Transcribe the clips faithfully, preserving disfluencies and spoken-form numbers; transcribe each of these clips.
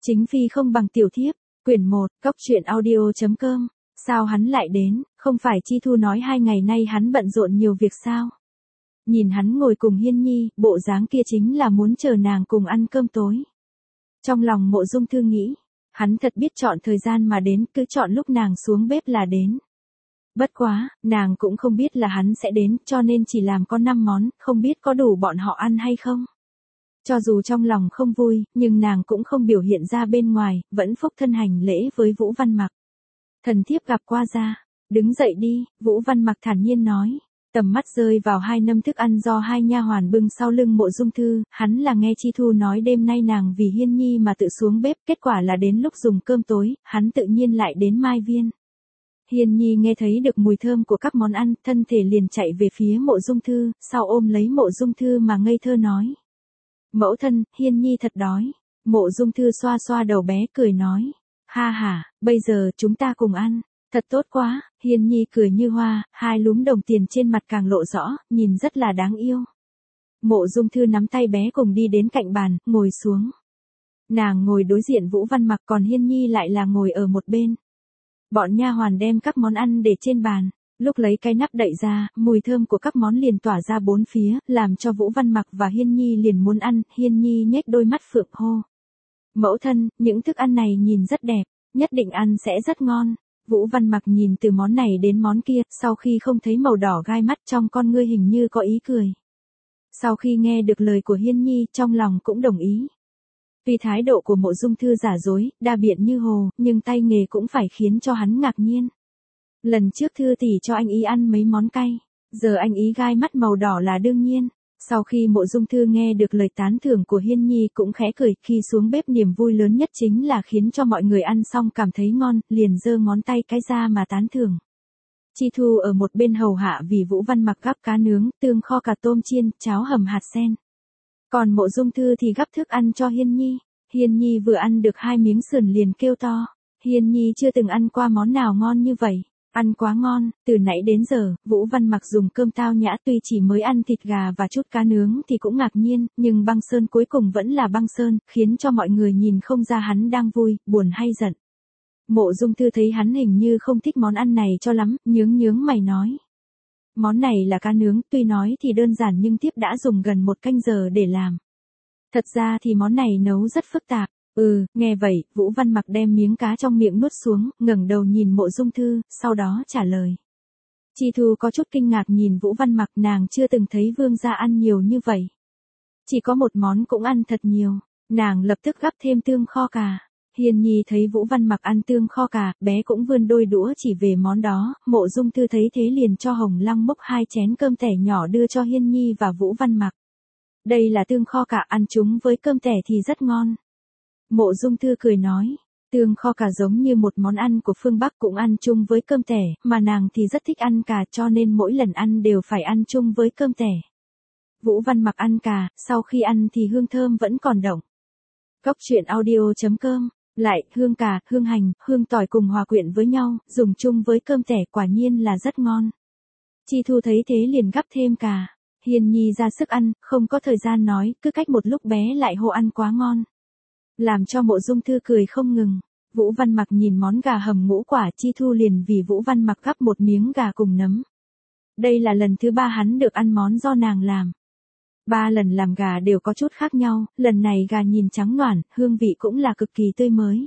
Chính phi không bằng tiểu thiếp, quyển một, cốc truyện audio.com, sao hắn lại đến, không phải Chi Thu nói hai ngày nay hắn bận rộn nhiều việc sao? Nhìn hắn ngồi cùng Hiên Nhi, bộ dáng kia chính là muốn chờ nàng cùng ăn cơm tối. Trong lòng Mộ Dung Thư nghĩ, hắn thật biết chọn thời gian mà đến, cứ chọn lúc nàng xuống bếp là đến. Bất quá, nàng cũng không biết là hắn sẽ đến, cho nên chỉ làm có năm món, không biết có đủ bọn họ ăn hay không. Cho dù trong lòng không vui, nhưng nàng cũng không biểu hiện ra bên ngoài, vẫn phúc thân hành lễ với Vũ Văn Mặc. Thần thiếp gặp qua gia, đứng dậy đi, Vũ Văn Mặc thản nhiên nói. Tầm mắt rơi vào hai nâm thức ăn do hai nha hoàn bưng sau lưng Mộ Dung Thư, hắn là nghe Chi Thu nói đêm nay nàng vì Hiên Nhi mà tự xuống bếp, kết quả là đến lúc dùng cơm tối, hắn tự nhiên lại đến Mai Viên. Hiên Nhi nghe thấy được mùi thơm của các món ăn, thân thể liền chạy về phía Mộ Dung Thư, sau ôm lấy Mộ Dung Thư mà ngây thơ nói. Mẫu thân, Hiên Nhi thật đói. Mộ Dung Thư xoa xoa đầu bé cười nói. Ha ha, bây giờ chúng ta cùng ăn. Thật tốt quá, Hiên Nhi cười như hoa, hai lúm đồng tiền trên mặt càng lộ rõ, nhìn rất là đáng yêu. Mộ Dung Thư nắm tay bé cùng đi đến cạnh bàn, ngồi xuống. Nàng ngồi đối diện Vũ Văn Mặc, còn Hiên Nhi lại là ngồi ở một bên. Bọn nha hoàn đem các món ăn để trên bàn, lúc lấy cái nắp đậy ra, mùi thơm của các món liền tỏa ra bốn phía, làm cho Vũ Văn Mặc và Hiên Nhi liền muốn ăn. Hiên Nhi nhếch đôi mắt phượng hô. Mẫu thân, những thức ăn này nhìn rất đẹp, nhất định ăn sẽ rất ngon. Vũ Văn Mặc nhìn từ món này đến món kia, sau khi không thấy màu đỏ gai mắt trong con ngươi hình như có ý cười. Sau khi nghe được lời của Hiên Nhi, trong lòng cũng đồng ý. Vì thái độ của Mộ Dung Thư giả dối, đa biện như hồ, nhưng tay nghề cũng phải khiến cho hắn ngạc nhiên. Lần trước Thư tỷ cho anh ý ăn mấy món cay, giờ anh ý gai mắt màu đỏ là đương nhiên. Sau khi Mộ Dung Thư nghe được lời tán thưởng của Hiên Nhi cũng khẽ cười, khi xuống bếp niềm vui lớn nhất chính là khiến cho mọi người ăn xong cảm thấy ngon, liền giơ ngón tay cái ra mà tán thưởng. Chi Thu ở một bên hầu hạ vì Vũ Văn Mặc gắp cá nướng, tương kho cà tôm chiên, cháo hầm hạt sen. Còn Mộ Dung Thư thì gắp thức ăn cho Hiên Nhi. Hiên Nhi vừa ăn được hai miếng sườn liền kêu to. Hiên Nhi chưa từng ăn qua món nào ngon như vậy. Ăn quá ngon, từ nãy đến giờ, Vũ Văn Mặc dùng cơm tao nhã, tuy chỉ mới ăn thịt gà và chút cá nướng thì cũng ngạc nhiên, nhưng băng sơn cuối cùng vẫn là băng sơn, khiến cho mọi người nhìn không ra hắn đang vui, buồn hay giận. Mộ Dung Thư thấy hắn hình như không thích món ăn này cho lắm, nhướng nhướng mày nói. Món này là cá nướng, tuy nói thì đơn giản nhưng tiếp đã dùng gần một canh giờ để làm. Thật ra thì món này nấu rất phức tạp. Ừ, nghe vậy, Vũ Văn Mặc đem miếng cá trong miệng nuốt xuống, ngẩng đầu nhìn Mộ Dung Thư, sau đó trả lời. Chi Thu có chút kinh ngạc nhìn Vũ Văn Mặc, nàng chưa từng thấy vương gia ăn nhiều như vậy. Chỉ có một món cũng ăn thật nhiều, nàng lập tức gắp thêm tương kho cà. Hiên Nhi thấy Vũ Văn Mặc ăn tương kho cà, bé cũng vươn đôi đũa chỉ về món đó, Mộ Dung Thư thấy thế liền cho Hồng Lăng múc hai chén cơm tẻ nhỏ đưa cho Hiên Nhi và Vũ Văn Mặc. Đây là tương kho cà, ăn chúng với cơm tẻ thì rất ngon. Mộ Dung Thư cười nói, tương kho cà giống như một món ăn của phương Bắc, cũng ăn chung với cơm tẻ, mà nàng thì rất thích ăn cà cho nên mỗi lần ăn đều phải ăn chung với cơm tẻ. Vũ Văn Mặc ăn cà, sau khi ăn thì hương thơm vẫn còn đọng. Cốc truyện audio.com, lại, hương cà, hương hành, hương tỏi cùng hòa quyện với nhau, dùng chung với cơm tẻ quả nhiên là rất ngon. Chi Thu thấy thế liền gắp thêm cà. Hiên Nhi ra sức ăn, không có thời gian nói, cứ cách một lúc bé lại hô ăn quá ngon. Làm cho Mộ Dung Thư cười không ngừng. Vũ Văn Mặc nhìn món gà hầm ngũ quả, Chi Thu liền vì Vũ Văn Mặc gắp một miếng gà cùng nấm. Đây là lần thứ ba hắn được ăn món do nàng làm. Ba lần làm gà đều có chút khác nhau, lần này gà nhìn trắng noản, hương vị cũng là cực kỳ tươi mới.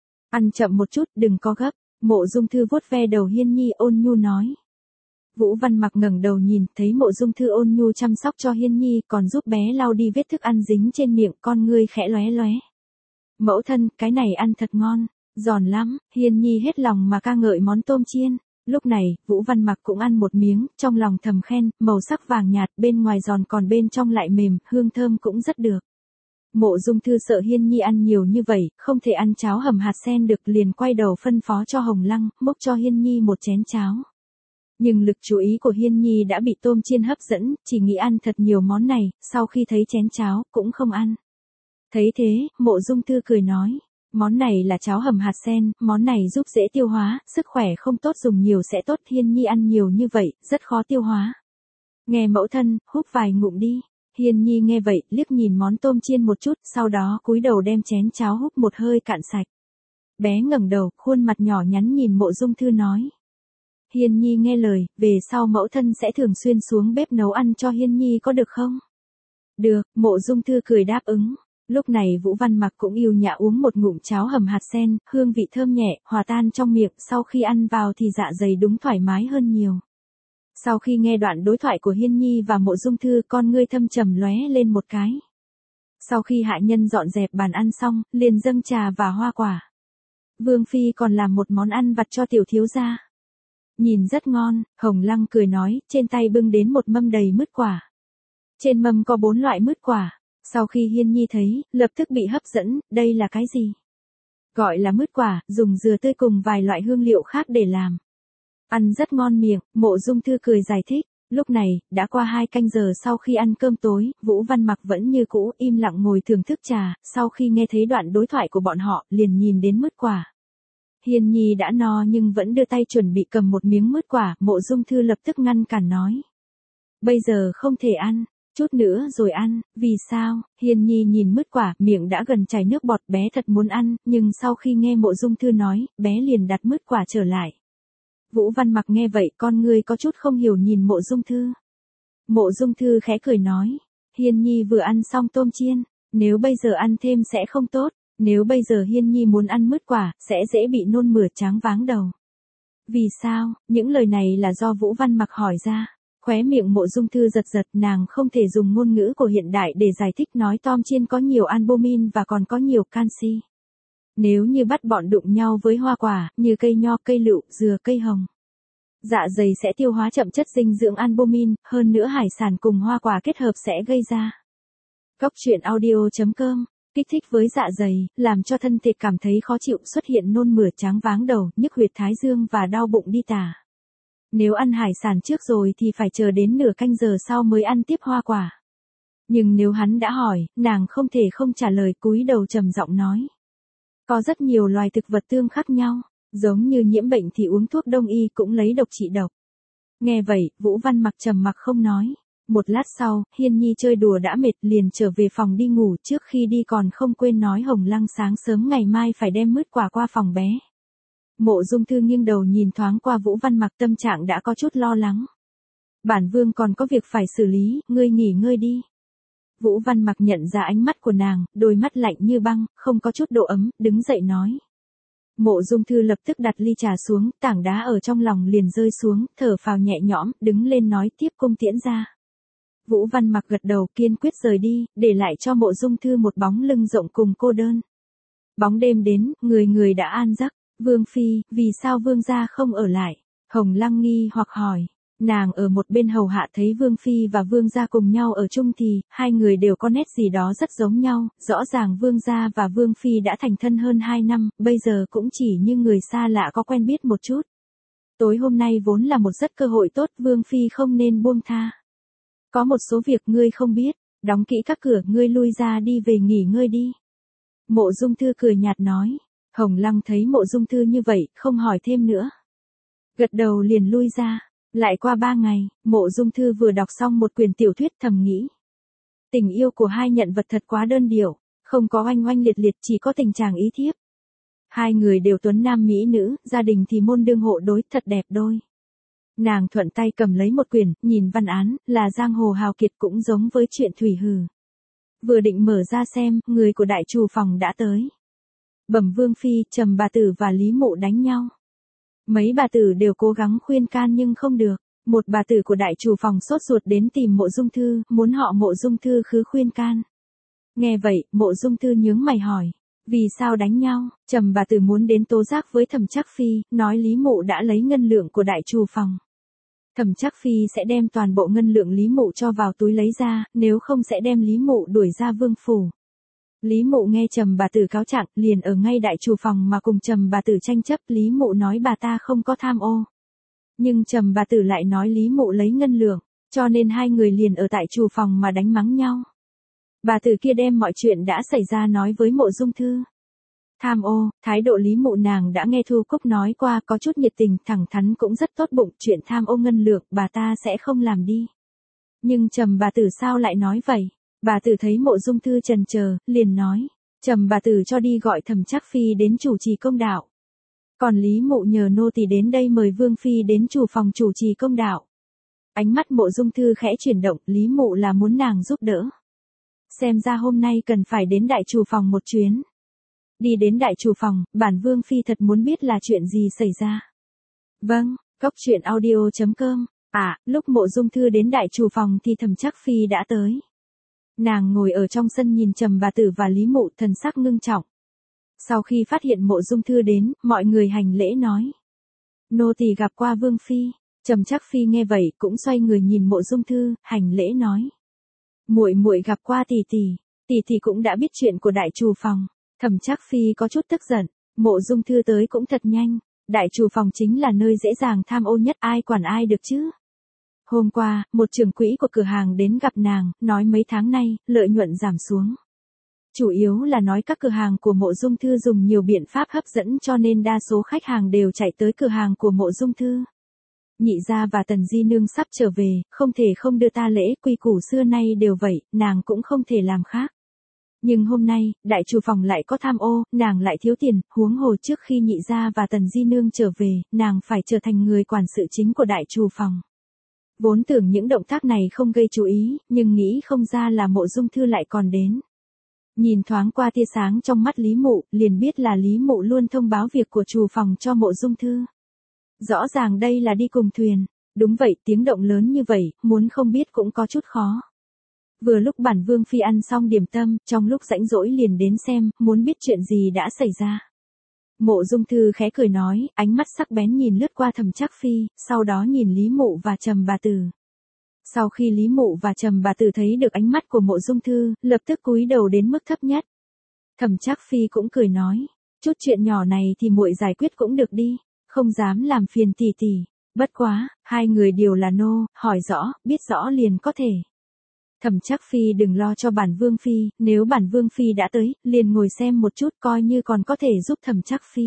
Ăn chậm một chút, đừng có gấp. Mộ Dung Thư vuốt ve đầu Hiên Nhi ôn nhu nói. Vũ Văn Mặc ngẩng đầu nhìn, thấy Mộ Dung Thư ôn nhu chăm sóc cho Hiên Nhi, còn giúp bé lau đi vết thức ăn dính trên miệng, con ngươi khẽ lóe lóe. Mẫu thân, cái này ăn thật ngon, giòn lắm. Hiên Nhi hết lòng mà ca ngợi món tôm chiên. Lúc này, Vũ Văn Mặc cũng ăn một miếng, trong lòng thầm khen, màu sắc vàng nhạt, bên ngoài giòn còn bên trong lại mềm, hương thơm cũng rất được. Mộ Dung Thư sợ Hiên Nhi ăn nhiều như vậy, không thể ăn cháo hầm hạt sen được, liền quay đầu phân phó cho Hồng Lăng, múc cho Hiên Nhi một chén cháo. Nhưng lực chú ý của Hiên Nhi đã bị tôm chiên hấp dẫn, chỉ nghĩ ăn thật nhiều món này, sau khi thấy chén cháo, cũng không ăn. Thấy thế, Mộ Dung Thư cười nói, món này là cháo hầm hạt sen, món này giúp dễ tiêu hóa, sức khỏe không tốt dùng nhiều sẽ tốt. Hiên Nhi ăn nhiều như vậy, rất khó tiêu hóa. Nghe mẫu thân, húp vài ngụm đi. Hiên Nhi nghe vậy, liếc nhìn món tôm chiên một chút, sau đó cúi đầu đem chén cháo húp một hơi cạn sạch. Bé ngẩng đầu, khuôn mặt nhỏ nhắn nhìn Mộ Dung Thư nói. Hiên Nhi nghe lời, về sau mẫu thân sẽ thường xuyên xuống bếp nấu ăn cho Hiên Nhi có được không? Được, Mộ Dung Thư cười đáp ứng. Lúc này Vũ Văn Mặc cũng yêu nhã uống một ngụm cháo hầm hạt sen, hương vị thơm nhẹ, hòa tan trong miệng, sau khi ăn vào thì dạ dày đúng thoải mái hơn nhiều. Sau khi nghe đoạn đối thoại của Hiên Nhi và Mộ Dung Thư, con ngươi thâm trầm lóe lên một cái. Sau khi hạ nhân dọn dẹp bàn ăn xong, liền dâng trà và hoa quả. Vương phi còn làm một món ăn vặt cho tiểu thiếu gia. Nhìn rất ngon, Hồng Lăng cười nói, trên tay bưng đến một mâm đầy mứt quả. Trên mâm có bốn loại mứt quả. Sau khi Hiên Nhi thấy, lập tức bị hấp dẫn, đây là cái gì? Gọi là mứt quả, dùng dừa tươi cùng vài loại hương liệu khác để làm. Ăn rất ngon miệng, Mộ Dung Thư cười giải thích. Lúc này, đã qua hai canh giờ sau khi ăn cơm tối, Vũ Văn Mặc vẫn như cũ im lặng ngồi thưởng thức trà, sau khi nghe thấy đoạn đối thoại của bọn họ, liền nhìn đến mứt quả. Hiên Nhi đã no nhưng vẫn đưa tay chuẩn bị cầm một miếng mứt quả, Mộ Dung Thư lập tức ngăn cản nói. Bây giờ không thể ăn, chút nữa rồi ăn, vì sao? Hiên Nhi nhìn mứt quả, miệng đã gần chảy nước bọt, bé thật muốn ăn, nhưng sau khi nghe Mộ Dung Thư nói, bé liền đặt mứt quả trở lại. Vũ Văn Mặc nghe vậy, con ngươi có chút không hiểu nhìn Mộ Dung Thư. Mộ Dung Thư khẽ cười nói, Hiên Nhi vừa ăn xong tôm chiên, nếu bây giờ ăn thêm sẽ không tốt, nếu bây giờ Hiên Nhi muốn ăn mứt quả, sẽ dễ bị nôn mửa choáng váng đầu. Vì sao? Những lời này là do Vũ Văn Mặc hỏi ra. Khóe miệng Mộ Dung Thư giật giật, nàng không thể dùng ngôn ngữ của hiện đại để giải thích, nói tôm chiên có nhiều albumin và còn có nhiều canxi. Nếu như bắt bọn đụng nhau với hoa quả, như cây nho, cây lựu, dừa, cây hồng, dạ dày sẽ tiêu hóa chậm chất dinh dưỡng albumin, hơn nữa hải sản cùng hoa quả kết hợp sẽ gây ra. Góc truyện audio chấm com, kích thích với dạ dày, làm cho thân thể cảm thấy khó chịu, xuất hiện nôn mửa choáng váng đầu, nhức huyệt thái dương và đau bụng đi tả. Nếu ăn hải sản trước rồi thì phải chờ đến nửa canh giờ sau mới ăn tiếp hoa quả. Nhưng nếu hắn đã hỏi, nàng không thể không trả lời, cúi đầu trầm giọng nói. Có rất nhiều loài thực vật tương khác nhau, giống như nhiễm bệnh thì uống thuốc đông y cũng lấy độc trị độc. Nghe vậy, Vũ Văn Mặc trầm mặc không nói. Một lát sau, Hiên Nhi chơi đùa đã mệt liền trở về phòng đi ngủ, trước khi đi còn không quên nói Hồng Lăng sáng sớm ngày mai phải đem mứt quả qua phòng bé. Mộ Dung Thư nghiêng đầu nhìn thoáng qua Vũ Văn Mặc, tâm trạng đã có chút lo lắng. Bản vương còn có việc phải xử lý, ngươi nghỉ ngơi đi. Vũ Văn Mặc nhận ra ánh mắt của nàng, đôi mắt lạnh như băng, không có chút độ ấm, đứng dậy nói. Mộ Dung Thư lập tức đặt ly trà xuống, tảng đá ở trong lòng liền rơi xuống, thở phào nhẹ nhõm, đứng lên nói tiếp cung tiễn ra. Vũ Văn Mặc gật đầu kiên quyết rời đi, để lại cho Mộ Dung Thư một bóng lưng rộng cùng cô đơn. Bóng đêm đến, người người đã an giấc. Vương phi, vì sao vương gia không ở lại? Hồng Lăng nghi hoặc hỏi. Nàng ở một bên hầu hạ thấy vương phi và vương gia cùng nhau ở chung thì, hai người đều có nét gì đó rất giống nhau, rõ ràng vương gia và vương phi đã thành thân hơn hai năm, bây giờ cũng chỉ như người xa lạ có quen biết một chút. Tối hôm nay vốn là một rất cơ hội tốt, vương phi không nên buông tha. Có một số việc ngươi không biết, đóng kỹ các cửa, ngươi lui ra đi về nghỉ ngơi đi. Mộ Dung Thư cười nhạt nói. Hồng Lăng thấy Mộ Dung Thư như vậy, không hỏi thêm nữa. Gật đầu liền lui ra. Lại qua ba ngày, Mộ Dung Thư vừa đọc xong một quyển tiểu thuyết, thầm nghĩ. Tình yêu của hai nhân vật thật quá đơn điệu, không có oanh oanh liệt liệt, chỉ có tình chàng ý thiếp. Hai người đều tuấn nam mỹ nữ, gia đình thì môn đương hộ đối, thật đẹp đôi. Nàng thuận tay cầm lấy một quyển, nhìn văn án, là giang hồ hào kiệt, cũng giống với chuyện Thủy Hử. Vừa định mở ra xem, người của đại trù phòng đã tới. Bẩm vương phi, Trầm bà tử và Lý Mộ đánh nhau. Mấy bà tử đều cố gắng khuyên can nhưng không được. Một bà tử của đại trù phòng sốt ruột đến tìm Mộ Dung Thư, muốn họ Mộ Dung Thư khứ khuyên can. Nghe vậy, Mộ Dung Thư nhướng mày hỏi. Vì sao đánh nhau? Trầm bà tử muốn đến tố giác với Thẩm Trác Phi, nói Lý Mộ đã lấy ngân lượng của đại trù phòng. Thẩm Trác Phi sẽ đem toàn bộ ngân lượng Lý Mộ cho vào túi lấy ra, nếu không sẽ đem Lý Mộ đuổi ra vương phủ. Lý Mộ nghe Trầm bà tử cáo trạng, liền ở ngay đại trù phòng mà cùng Trầm bà tử tranh chấp. Lý Mộ nói bà ta không có tham ô, nhưng Trầm bà tử lại nói Lý Mộ lấy ngân lượng, cho nên hai người liền ở tại trù phòng mà đánh mắng nhau. Bà tử kia đem mọi chuyện đã xảy ra nói với Mộ Dung Thư. Tham ô, thái độ Lý Mộ nàng đã nghe Thu Cúc nói qua, có chút nhiệt tình, thẳng thắn cũng rất tốt bụng, chuyện tham ô ngân lượng bà ta sẽ không làm đi. Nhưng Trầm bà tử sao lại nói vậy? Bà tử thấy Mộ Dung Thư chần chờ, liền nói. Trầm bà tử cho đi gọi Thẩm Trác Phi đến chủ trì công đạo. Còn Lý Mộ nhờ nô tỳ đến đây mời Vương Phi đến chủ phòng chủ trì công đạo. Ánh mắt Mộ Dung Thư khẽ chuyển động, Lý Mộ là muốn nàng giúp đỡ. Xem ra hôm nay cần phải đến đại chủ phòng một chuyến. Đi đến đại chủ phòng, bản Vương Phi thật muốn biết là chuyện gì xảy ra. Vâng, Cốc Truyện Audio chấm com. À, lúc Mộ Dung Thư đến đại chủ phòng thì Thẩm Trác Phi đã tới. Nàng ngồi ở trong sân nhìn Trầm bà tử và Lý Mộ, thần sắc ngưng trọng. Sau khi phát hiện Mộ Dung Thư đến, mọi người hành lễ nói. Nô tỳ gặp qua Vương Phi. Trầm Trác Phi nghe vậy cũng xoay người nhìn Mộ Dung Thư, hành lễ nói. Muội muội gặp qua tỷ tỷ, tỷ tỷ cũng đã biết chuyện của đại chủ phòng. Thẩm Trác Phi có chút tức giận, Mộ Dung Thư tới cũng thật nhanh, đại chủ phòng chính là nơi dễ dàng tham ô nhất, ai quản ai được chứ. Hôm qua, một trưởng quỹ của cửa hàng đến gặp nàng, nói mấy tháng nay, lợi nhuận giảm xuống. Chủ yếu là nói các cửa hàng của Mộ Dung Thư dùng nhiều biện pháp hấp dẫn cho nên đa số khách hàng đều chạy tới cửa hàng của Mộ Dung Thư. Nhị gia và Tần Di Nương sắp trở về, không thể không đưa ta lễ, quy củ xưa nay đều vậy, nàng cũng không thể làm khác. Nhưng hôm nay, đại chủ phòng lại có tham ô, nàng lại thiếu tiền, huống hồ trước khi nhị gia và Tần Di Nương trở về, nàng phải trở thành người quản sự chính của đại chủ phòng. Vốn tưởng những động tác này không gây chú ý, nhưng nghĩ không ra là Mộ Dung Thư lại còn đến. Nhìn thoáng qua tia sáng trong mắt Lý Mộ, liền biết là Lý Mộ luôn thông báo việc của chủ phòng cho Mộ Dung Thư. Rõ ràng đây là đi cùng thuyền. Đúng vậy, tiếng động lớn như vậy, muốn không biết cũng có chút khó. Vừa lúc bản Vương Phi ăn xong điểm tâm, trong lúc rảnh rỗi liền đến xem, muốn biết chuyện gì đã xảy ra. Mộ Dung Thư khẽ cười nói, ánh mắt sắc bén nhìn lướt qua Thẩm Trác Phi, sau đó nhìn Lý Mộ và Trầm bà tử. Sau khi Lý Mộ và Trầm bà tử thấy được ánh mắt của Mộ Dung Thư, lập tức cúi đầu đến mức thấp nhất. Thẩm Trác Phi cũng cười nói, chút chuyện nhỏ này thì muội giải quyết cũng được đi, không dám làm phiền tỷ tỷ. Bất quá, hai người đều là nô, hỏi rõ, biết rõ liền có thể. Thẩm Trác Phi đừng lo cho bản Vương Phi, nếu bản Vương Phi đã tới, liền ngồi xem một chút coi như còn có thể giúp Thẩm Trác Phi.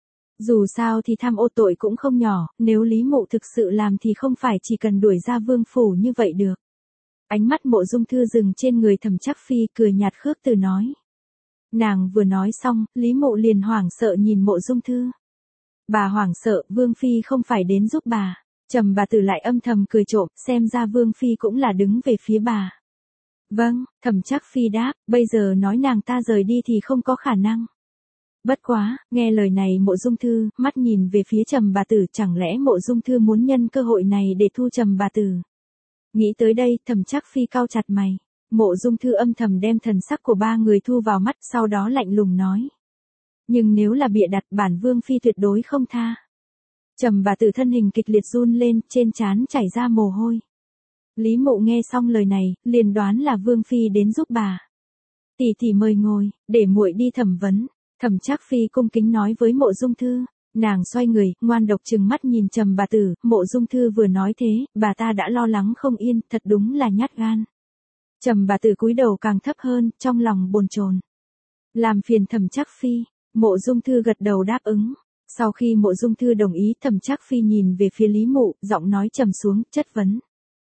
Dù sao thì tham ô tội cũng không nhỏ, nếu Lý Mộ thực sự làm thì không phải chỉ cần đuổi ra vương phủ như vậy được. Ánh mắt Mộ Dung Thư dừng trên người Thẩm Trác Phi, cười nhạt khước từ nói. Nàng vừa nói xong, Lý Mộ liền hoảng sợ nhìn Mộ Dung Thư. Bà hoảng sợ, Vương Phi không phải đến giúp bà. Trầm bà tử lại âm thầm cười trộm, xem ra Vương Phi cũng là đứng về phía bà. Vâng, Thẩm Trác Phi đáp, bây giờ nói nàng ta rời đi thì không có khả năng. Bất quá, nghe lời này Mộ Dung Thư, mắt nhìn về phía Trầm bà tử, chẳng lẽ Mộ Dung Thư muốn nhân cơ hội này để thu Trầm bà tử. Nghĩ tới đây, Thẩm Trác Phi cau chặt mày. Mộ Dung Thư âm thầm đem thần sắc của ba người thu vào mắt, sau đó lạnh lùng nói. Nhưng nếu là bịa đặt, bản Vương Phi tuyệt đối không tha. Trầm bà tử thân hình kịch liệt run lên, trên trán chảy ra mồ hôi. Lý Mộ nghe xong lời này, liền đoán là Vương Phi đến giúp bà. Tỷ tỷ mời ngồi, để muội đi thẩm vấn. Thẩm Trác Phi cung kính nói với Mộ Dung Thư. Nàng xoay người, ngoan độc trừng mắt nhìn Trầm bà tử. Mộ Dung Thư vừa nói thế, bà ta đã lo lắng không yên, thật đúng là nhát gan. Trầm bà tử cúi đầu càng thấp hơn, trong lòng bồn chồn. Làm phiền Thẩm Trác Phi. Mộ Dung Thư gật đầu đáp ứng. Sau khi Mộ Dung Thư đồng ý, Thẩm Trác Phi nhìn về phía Lý Mộ, giọng nói trầm xuống, chất vấn.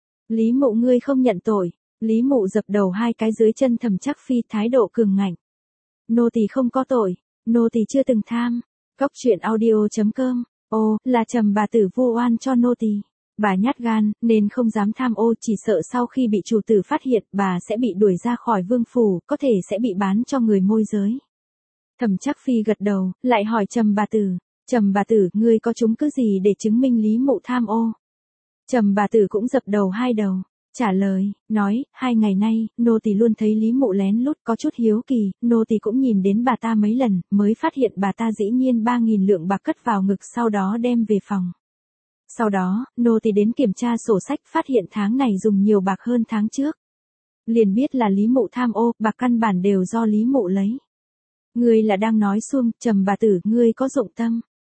Lý Mộ ngươi không nhận tội. Lý Mộ dập đầu hai cái dưới chân Thẩm Trác Phi, thái độ cường ngạnh. Nô tỳ không có tội, nô tỳ chưa từng tham. Cốc Truyện Audio chấm com. Ô, là Trầm bà tử vu oan cho nô tỳ. Bà nhát gan, nên không dám tham ô, chỉ sợ sau khi bị chủ tử phát hiện, bà sẽ bị đuổi ra khỏi vương phủ, có thể sẽ bị bán cho người môi giới. Thẩm Trác Phi gật đầu, lại hỏi Trầm bà tử. Trầm bà tử, ngươi có chứng cứ gì để chứng minh Lý Mộ tham ô? Trầm bà tử cũng dập đầu hai đầu, trả lời, nói, hai ngày nay, nô tỳ luôn thấy Lý Mộ lén lút, có chút hiếu kỳ, nô tỳ cũng nhìn đến bà ta mấy lần, mới phát hiện bà ta dĩ nhiên ba nghìn lượng bạc cất vào ngực, sau đó đem về phòng. Sau đó, nô tỳ đến kiểm tra sổ sách, phát hiện tháng này dùng nhiều bạc hơn tháng trước. Liền biết là Lý Mộ tham ô, bạc căn bản đều do Lý Mộ lấy. Ngươi là đang nói suông, Trầm bà tử, ngươi có dụng tâm.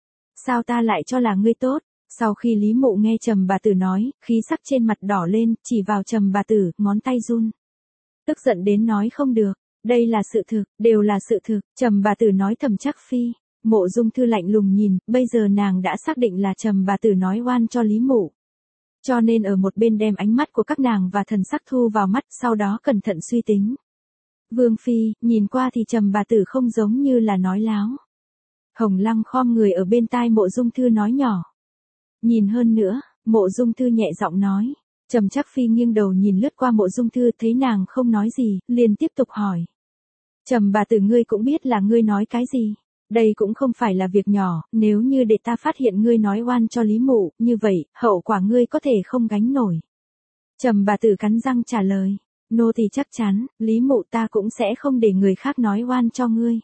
Sao ta lại cho là ngươi tốt? Sau khi Lý Mộ nghe Trầm bà tử nói, khí sắc trên mặt đỏ lên, chỉ vào Trầm bà tử, ngón tay run. Tức giận đến nói không được, đây là sự thực, đều là sự thực. Trầm bà tử nói Thẩm Trác Phi. Mộ Dung Thư lạnh lùng nhìn, bây giờ nàng đã xác định là Trầm bà tử nói oan cho Lý Mộ. Cho nên ở một bên đem ánh mắt của các nàng và thần sắc thu vào mắt, sau đó cẩn thận suy tính. Vương Phi, nhìn qua thì Trầm bà tử không giống như là nói láo. Hồng Lăng khom người ở bên tai Mộ Dung Thư nói nhỏ. Nhìn hơn nữa, Mộ Dung Thư nhẹ giọng nói. Trầm Trác Phi nghiêng đầu nhìn lướt qua Mộ Dung Thư, thấy nàng không nói gì, liền tiếp tục hỏi. Trầm bà tử, ngươi cũng biết là ngươi nói cái gì. Đây cũng không phải là việc nhỏ, nếu như để ta phát hiện ngươi nói oan cho Lý Mụ, như vậy, hậu quả ngươi có thể không gánh nổi. Trầm bà tử cắn răng trả lời. Nô tỳ chắc chắn, Lý Mụ ta cũng sẽ không để người khác nói oan cho ngươi.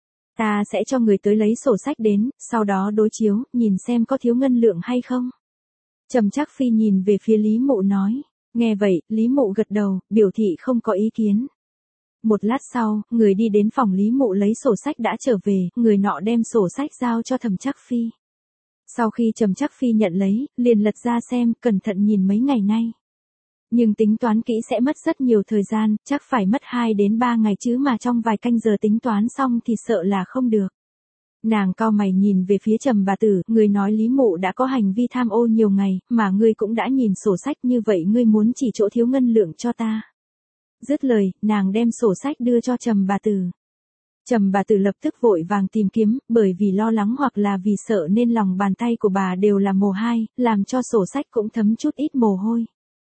Ta sẽ cho người tới lấy sổ sách đến, sau đó đối chiếu, nhìn xem có thiếu ngân lượng hay không. Trầm Trác Phi nhìn về phía Lý Mụ nói. Nghe vậy, Lý Mụ gật đầu, biểu thị không có ý kiến. Một lát sau, người đi đến phòng Lý Mụ lấy sổ sách đã trở về, người nọ đem sổ sách giao cho Trầm Trác Phi. Sau khi Trầm Trác Phi nhận lấy, liền lật ra xem, cẩn thận nhìn mấy ngày nay. Nhưng tính toán kỹ sẽ mất rất nhiều thời gian, chắc phải mất hai đến ba ngày chứ mà trong vài canh giờ tính toán xong thì sợ là không được. Nàng cau mày nhìn về phía Trầm bà tử, người nói Lý Mụ đã có hành vi tham ô nhiều ngày, mà ngươi cũng đã nhìn sổ sách, như vậy ngươi muốn chỉ chỗ thiếu ngân lượng cho ta. Dứt lời, nàng đem sổ sách đưa cho Trầm bà tử. Trầm bà tử lập tức vội vàng tìm kiếm, bởi vì lo lắng hoặc là vì sợ nên lòng bàn tay của bà đều là mồ hai, làm cho sổ sách cũng thấm chút ít mồ hôi.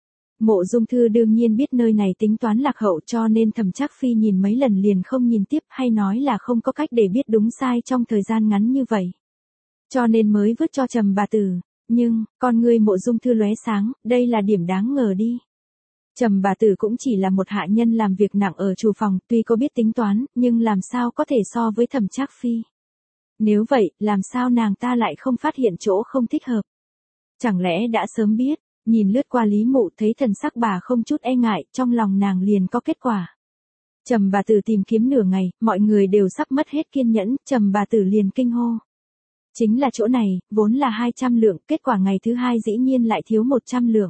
Mộ Dung Thư đương nhiên biết nơi này tính toán lạc hậu, cho nên Trầm Trác Phi nhìn mấy lần liền không nhìn tiếp, hay nói là không có cách để biết đúng sai trong thời gian ngắn như vậy. Cho nên mới vứt cho Trầm bà tử. Nhưng, con ngươi Mộ Dung Thư lóe sáng, đây là điểm đáng ngờ đi. Trầm bà tử cũng chỉ là một hạ nhân làm việc nặng ở chủ phòng, tuy có biết tính toán, nhưng làm sao có thể so với Trầm Trác Phi. Nếu vậy, làm sao nàng ta lại không phát hiện chỗ không thích hợp? Chẳng lẽ đã sớm biết? Nhìn lướt qua Lý Mụ thấy thần sắc bà không chút e ngại, trong lòng nàng liền có kết quả. Trầm bà tử tìm kiếm nửa ngày, mọi người đều sắp mất hết kiên nhẫn, Trầm bà tử liền kinh hô. Chính là chỗ này, vốn là hai trăm lượng, kết quả ngày thứ hai dĩ nhiên lại thiếu một trăm lượng.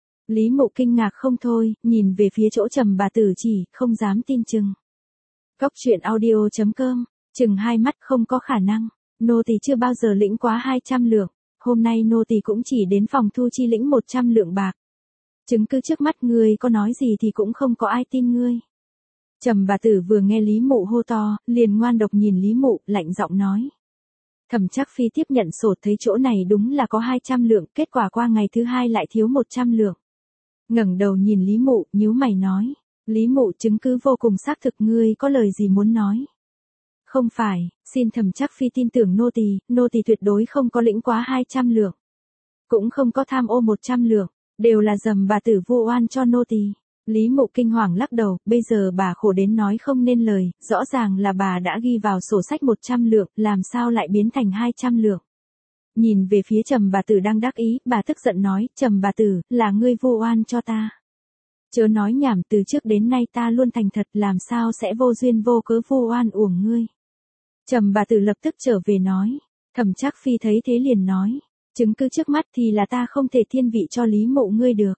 Lý Mụ kinh ngạc không thôi, nhìn về phía chỗ Trầm bà tử chỉ, không dám tin chừng. Cốc truyện audio chấm com, chừng hai mắt không có khả năng, nô tỳ chưa bao giờ lĩnh quá hai trăm lượng. Hôm nay nô tỳ cũng chỉ đến phòng thu chi lĩnh một trăm lượng bạc. Chứng cứ trước mắt ngươi có nói gì thì cũng không có ai tin ngươi. Trầm bà tử vừa nghe Lý Mụ hô to, liền ngoan độc nhìn Lý Mụ, lạnh giọng nói. Trầm Trác Phi tiếp nhận sổ thấy chỗ này đúng là có hai trăm lượng, kết quả qua ngày thứ hai lại thiếu một trăm lượng. Ngẩng đầu nhìn Lý Mụ, nhíu mày nói. Lý Mụ, chứng cứ vô cùng xác thực, ngươi có lời gì muốn nói? Không phải, xin Trầm Trác Phi tin tưởng nô tỳ, nô tỳ tuyệt đối không có lĩnh quá hai trăm lượng. Cũng không có tham ô một trăm lượng, đều là Trầm bà tử vu oan cho nô tỳ. Lý Mụ kinh hoàng lắc đầu, bây giờ bà khổ đến nói không nên lời, rõ ràng là bà đã ghi vào sổ sách một trăm lượng, làm sao lại biến thành hai trăm lượng. Nhìn về phía Trầm bà tử đang đắc ý, bà tức giận nói, Trầm bà tử, là ngươi vu oan cho ta. Chớ nói nhảm, từ trước đến nay ta luôn thành thật, làm sao sẽ vô duyên vô cớ vu oan uổng ngươi. Trầm bà tử lập tức trở về nói. Trầm Trác Phi thấy thế liền nói. Chứng cứ trước mắt thì là ta không thể thiên vị cho Lý Mụ ngươi được.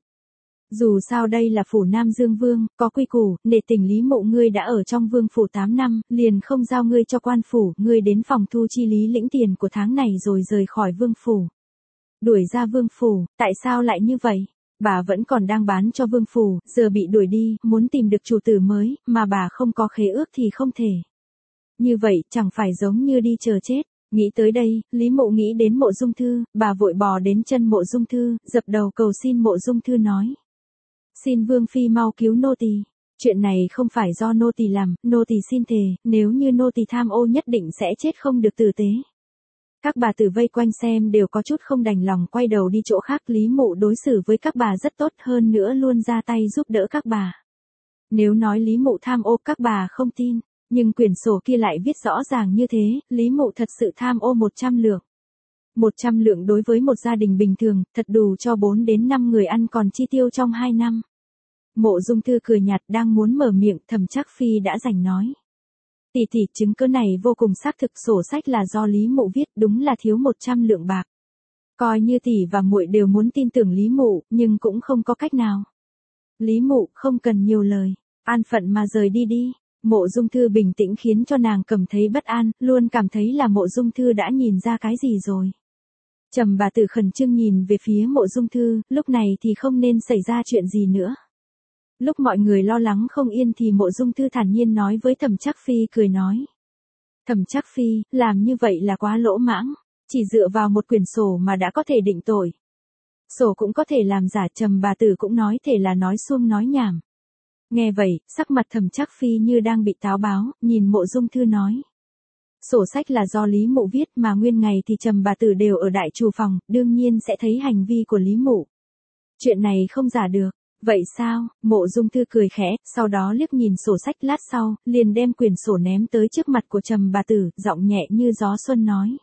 Dù sao đây là phủ Nam Dương Vương, có quy củ, nể tình Lý Mụ ngươi đã ở trong vương phủ tám năm, liền không giao ngươi cho quan phủ, ngươi đến phòng thu chi lý lĩnh tiền của tháng này rồi rời khỏi vương phủ. Đuổi ra vương phủ, tại sao lại như vậy? Bà vẫn còn đang bán cho vương phủ, giờ bị đuổi đi, muốn tìm được chủ tử mới, mà bà không có khế ước thì không thể. Như vậy, chẳng phải giống như đi chờ chết. Nghĩ tới đây, Lý Mụ nghĩ đến Mộ Dung Thư, bà vội bò đến chân Mộ Dung Thư, dập đầu cầu xin Mộ Dung Thư nói. Xin Vương Phi mau cứu nô tỳ. Chuyện này không phải do nô tỳ làm, nô tỳ xin thề, nếu như nô tỳ tham ô nhất định sẽ chết không được tử tế. Các bà tử vây quanh xem đều có chút không đành lòng, quay đầu đi chỗ khác. Lý Mụ đối xử với các bà rất tốt, hơn nữa luôn ra tay giúp đỡ các bà. Nếu nói Lý Mụ tham ô các bà không tin. Nhưng quyển sổ kia lại viết rõ ràng như thế, Lý Mụ thật sự tham ô một trăm lượng. một trăm lượng đối với một gia đình bình thường, thật đủ cho bốn đến năm người ăn còn chi tiêu trong hai năm. Mộ Dung Thư cười nhạt, đang muốn mở miệng, Trầm Trác Phi đã giành nói. Tỷ tỷ, chứng cứ này vô cùng xác thực, sổ sách là do Lý Mụ viết, đúng là thiếu một trăm lượng bạc. Coi như tỷ và muội đều muốn tin tưởng Lý Mụ, nhưng cũng không có cách nào. Lý Mụ, không cần nhiều lời, an phận mà rời đi đi. Mộ Dung Thư bình tĩnh khiến cho nàng cảm thấy bất an, luôn cảm thấy là Mộ Dung Thư đã nhìn ra cái gì rồi. Trầm bà tử khẩn trương nhìn về phía Mộ Dung Thư, lúc này thì không nên xảy ra chuyện gì nữa. Lúc mọi người lo lắng không yên thì Mộ Dung Thư thản nhiên nói với Thẩm Trác Phi, cười nói. Thẩm Trác Phi, làm như vậy là quá lỗ mãng, chỉ dựa vào một quyển sổ mà đã có thể định tội. Sổ cũng có thể làm giả, Trầm bà tử cũng nói thể là nói suông nói nhảm. Nghe vậy, sắc mặt Thẩm Trác Phi như đang bị táo báo, nhìn Mộ Dung Thư nói. Sổ sách là do Lý Mộ viết mà nguyên ngày thì Trầm bà tử đều ở đại trù phòng, đương nhiên sẽ thấy hành vi của Lý Mộ. Chuyện này không giả được. Vậy sao? Mộ Dung Thư cười khẽ, sau đó liếc nhìn sổ sách lát sau, liền đem quyển sổ ném tới trước mặt của Trầm bà tử, giọng nhẹ như gió xuân nói.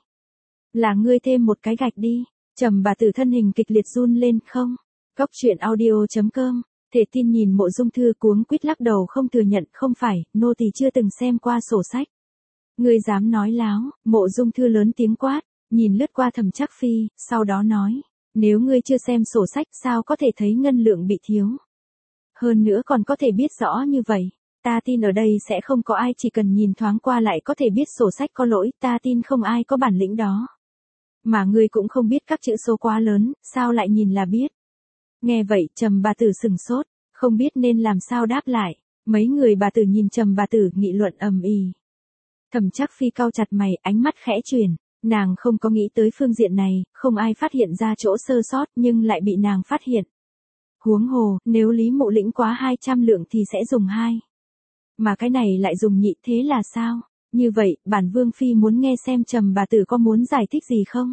Là ngươi thêm một cái gạch đi. Trầm bà tử thân hình kịch liệt run lên, không. Góc truyện audio chấm com, thể tin nhìn Mộ Dung Thư cuống quýt lắc đầu không thừa nhận, không phải, nô tỳ chưa từng xem qua sổ sách. Ngươi dám nói láo? Mộ Dung Thư lớn tiếng quát, nhìn lướt qua Thẩm Trác Phi, sau đó nói. Nếu ngươi chưa xem sổ sách sao có thể thấy ngân lượng bị thiếu. Hơn nữa còn có thể biết rõ như vậy. Ta tin ở đây sẽ không có ai chỉ cần nhìn thoáng qua lại có thể biết sổ sách có lỗi, ta tin không ai có bản lĩnh đó. Mà ngươi cũng không biết các chữ số quá lớn, sao lại nhìn là biết. Nghe vậy Trầm bà tử sừng sốt, không biết nên làm sao đáp lại. Mấy người bà tử nhìn Trầm bà tử nghị luận ầm ĩ. Thẩm Trác Phi cau chặt mày, ánh mắt khẽ chuyển. Nàng không có nghĩ tới phương diện này, không ai phát hiện ra chỗ sơ sót nhưng lại bị nàng phát hiện. Huống hồ, nếu Lý Mộ lĩnh quá hai trăm lượng thì sẽ dùng hai. Mà cái này lại dùng nhị, thế là sao? Như vậy, bản Vương Phi muốn nghe xem Trầm bà tử có muốn giải thích gì không?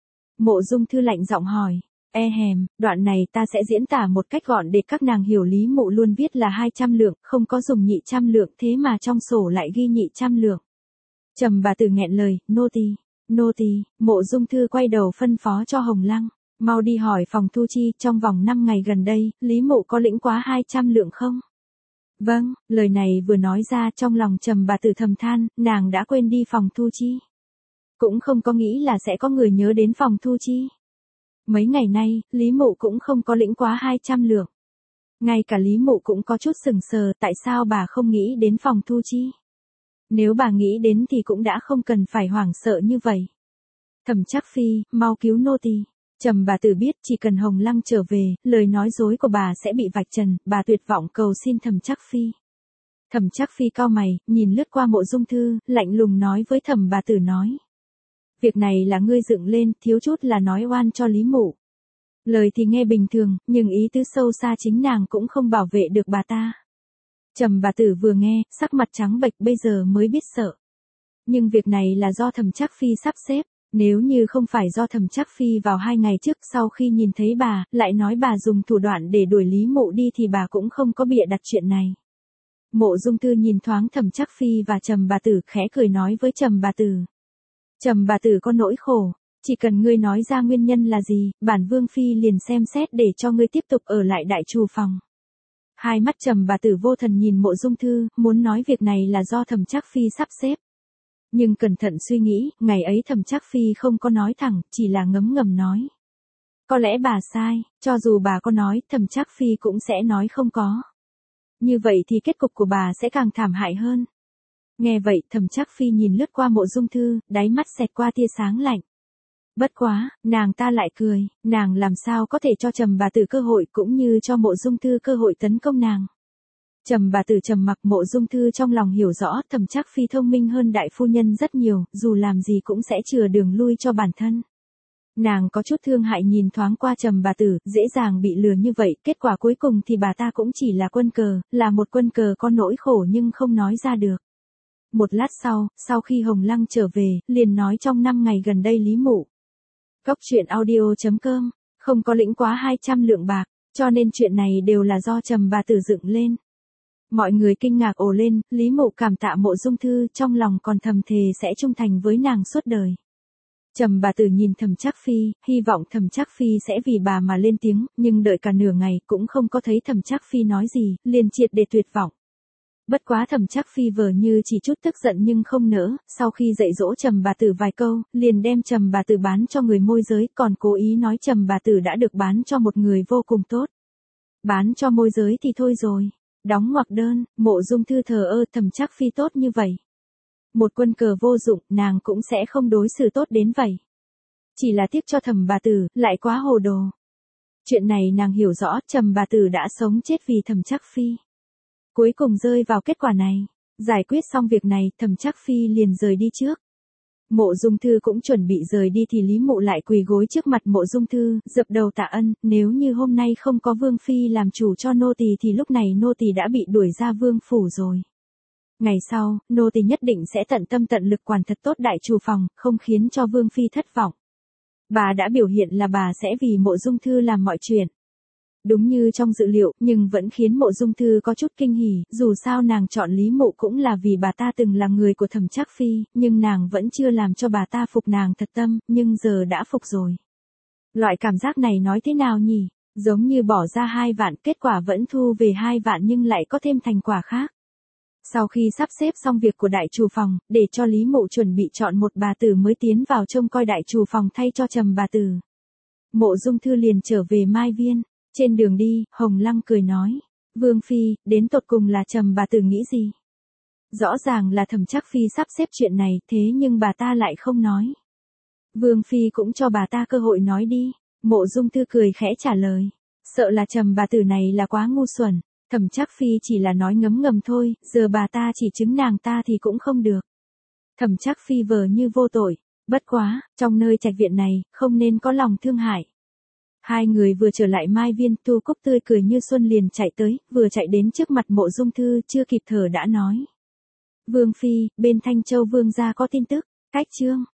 Mộ Dung Thư lạnh giọng hỏi. E hèm, đoạn này ta sẽ diễn tả một cách gọn để các nàng hiểu. Lý Mộ luôn viết là hai trăm lượng, không có dùng nhị trăm lượng, thế mà trong sổ lại ghi nhị trăm lượng. Trầm bà tử nghẹn lời, nô tỳ. Nô tỳ. Mộ Dung Thư quay đầu phân phó cho Hồng Lăng, mau đi hỏi phòng thu chi, trong vòng năm ngày gần đây, Lý Mộ có lĩnh quá hai trăm lượng không? Vâng, lời này vừa nói ra trong lòng Trầm bà tử thầm than, nàng đã quên đi phòng thu chi. Cũng không có nghĩ là sẽ có người nhớ đến phòng thu chi. Mấy ngày nay, Lý Mộ cũng không có lĩnh quá hai trăm lượng. Ngay cả Lý Mộ cũng có chút sừng sờ, tại sao bà không nghĩ đến phòng thu chi? Nếu bà nghĩ đến thì cũng đã không cần phải hoảng sợ như vậy. Thẩm Trác Phi, mau cứu nô tỳ. Trầm bà tử biết chỉ cần Hồng Lăng trở về, lời nói dối của bà sẽ bị vạch trần, bà tuyệt vọng cầu xin Thẩm Trác Phi. Thẩm Trác Phi cau mày, nhìn lướt qua Mộ Dung Thư, lạnh lùng nói với Thẩm bà tử nói. Việc này là ngươi dựng lên, thiếu chút là nói oan cho Lý Mộ. Lời thì nghe bình thường, nhưng ý tứ sâu xa chính nàng cũng không bảo vệ được bà ta. Trầm bà tử vừa nghe, sắc mặt trắng bệch bây giờ mới biết sợ. Nhưng việc này là do Thẩm Trác Phi sắp xếp, nếu như không phải do Thẩm Trác Phi vào hai ngày trước sau khi nhìn thấy bà, lại nói bà dùng thủ đoạn để đuổi Lý Mộ đi thì bà cũng không có bịa đặt chuyện này. Mộ Dung Thư nhìn thoáng Thẩm Trác Phi và Trầm bà tử khẽ cười nói với Trầm bà tử. Trầm bà tử có nỗi khổ, chỉ cần ngươi nói ra nguyên nhân là gì, bản Vương Phi liền xem xét để cho ngươi tiếp tục ở lại đại trù phòng. Hai mắt Trầm bà tử vô thần nhìn Mộ Dung Thư, muốn nói việc này là do Thẩm Trác Phi sắp xếp. Nhưng cẩn thận suy nghĩ, ngày ấy Thẩm Trác Phi không có nói thẳng, chỉ là ngấm ngầm nói. Có lẽ bà sai, cho dù bà có nói, Thẩm Trác Phi cũng sẽ nói không có. Như vậy thì kết cục của bà sẽ càng thảm hại hơn. Nghe vậy, Thẩm Trác Phi nhìn lướt qua Mộ Dung Thư, đáy mắt xẹt qua tia sáng lạnh. Bất quá, nàng ta lại cười, nàng làm sao có thể cho Trầm bà tử cơ hội cũng như cho Mộ Dung Thư cơ hội tấn công nàng. Trầm bà tử trầm mặc, Mộ Dung Thư trong lòng hiểu rõ Thẩm Trác Phi thông minh hơn đại phu nhân rất nhiều, dù làm gì cũng sẽ chừa đường lui cho bản thân. Nàng có chút thương hại nhìn thoáng qua Trầm bà tử, dễ dàng bị lừa như vậy, kết quả cuối cùng thì bà ta cũng chỉ là quân cờ, là một quân cờ có nỗi khổ nhưng không nói ra được. Một lát sau, sau khi Hồng Lăng trở về, liền nói trong năm ngày gần đây Lý Mộ. Góc truyện audio chấm com, không có lĩnh quá hai trăm lượng bạc, cho nên chuyện này đều là do Trầm bà tử dựng lên. Mọi người kinh ngạc ồ lên, Lý Mộ cảm tạ Mộ Dung Thư, trong lòng còn thầm thề sẽ trung thành với nàng suốt đời. Trầm bà tử nhìn Thẩm Trác Phi, hy vọng Thẩm Trác Phi sẽ vì bà mà lên tiếng, nhưng đợi cả nửa ngày cũng không có thấy Thẩm Trác Phi nói gì, liền triệt để tuyệt vọng. Bất quá Thẩm Trác Phi vờ như chỉ chút tức giận nhưng không nỡ, sau khi dạy dỗ Trầm bà tử vài câu, liền đem Trầm bà tử bán cho người môi giới, còn cố ý nói Trầm bà tử đã được bán cho một người vô cùng tốt. Bán cho môi giới thì thôi rồi, đóng ngoặc đơn, Mộ Dung Thư thờ ơ, Thẩm Trác Phi tốt như vậy. Một quân cờ vô dụng, nàng cũng sẽ không đối xử tốt đến vậy. Chỉ là tiếc cho Thẩm bà tử, lại quá hồ đồ. Chuyện này nàng hiểu rõ, Trầm bà tử đã sống chết vì Thẩm Trác Phi. Cuối cùng rơi vào kết quả này. Giải quyết xong việc này, Thẩm Trác Phi liền rời đi trước. Mộ Dung Thư cũng chuẩn bị rời đi thì Lý Mộ lại quỳ gối trước mặt Mộ Dung Thư, dập đầu tạ ân, nếu như hôm nay không có Vương Phi làm chủ cho nô tỳ thì lúc này nô tỳ đã bị đuổi ra vương phủ rồi. Ngày sau, nô tỳ nhất định sẽ tận tâm tận lực quản thật tốt đại trù phòng, không khiến cho Vương Phi thất vọng. Bà đã biểu hiện là bà sẽ vì Mộ Dung Thư làm mọi chuyện. Đúng như trong dự liệu, nhưng vẫn khiến Mộ Dung Thư có chút kinh hỉ, dù sao nàng chọn Lý Mộ cũng là vì bà ta từng là người của Thẩm Trác Phi, nhưng nàng vẫn chưa làm cho bà ta phục nàng thật tâm, nhưng giờ đã phục rồi. Loại cảm giác này nói thế nào nhỉ? Giống như bỏ ra hai vạn, kết quả vẫn thu về hai vạn nhưng lại có thêm thành quả khác. Sau khi sắp xếp xong việc của đại trù phòng, để cho Lý Mộ chuẩn bị chọn một bà tử mới tiến vào trông coi đại trù phòng thay cho Trầm bà tử. Mộ Dung Thư liền trở về Mai Viên. Trên đường đi, Hồng Lăng cười nói, Vương Phi, đến tột cùng là Trầm bà tử nghĩ gì? Rõ ràng là Thẩm Trác Phi sắp xếp chuyện này, thế nhưng bà ta lại không nói. Vương Phi cũng cho bà ta cơ hội nói đi. Mộ Dung Thư cười khẽ trả lời, sợ là Trầm bà tử này là quá ngu xuẩn, Thẩm Trác Phi chỉ là nói ngấm ngầm thôi, giờ bà ta chỉ chứng nàng ta thì cũng không được. Thẩm Trác Phi vờ như vô tội, bất quá, trong nơi trạch viện này, không nên có lòng thương hại. Hai người vừa trở lại Mai Viên, Tu Cúc tươi cười như xuân liền chạy tới, vừa chạy đến trước mặt Mộ Dung Thư, chưa kịp thở đã nói. Vương Phi, bên Thanh Châu Vương gia có tin tức, cách chương.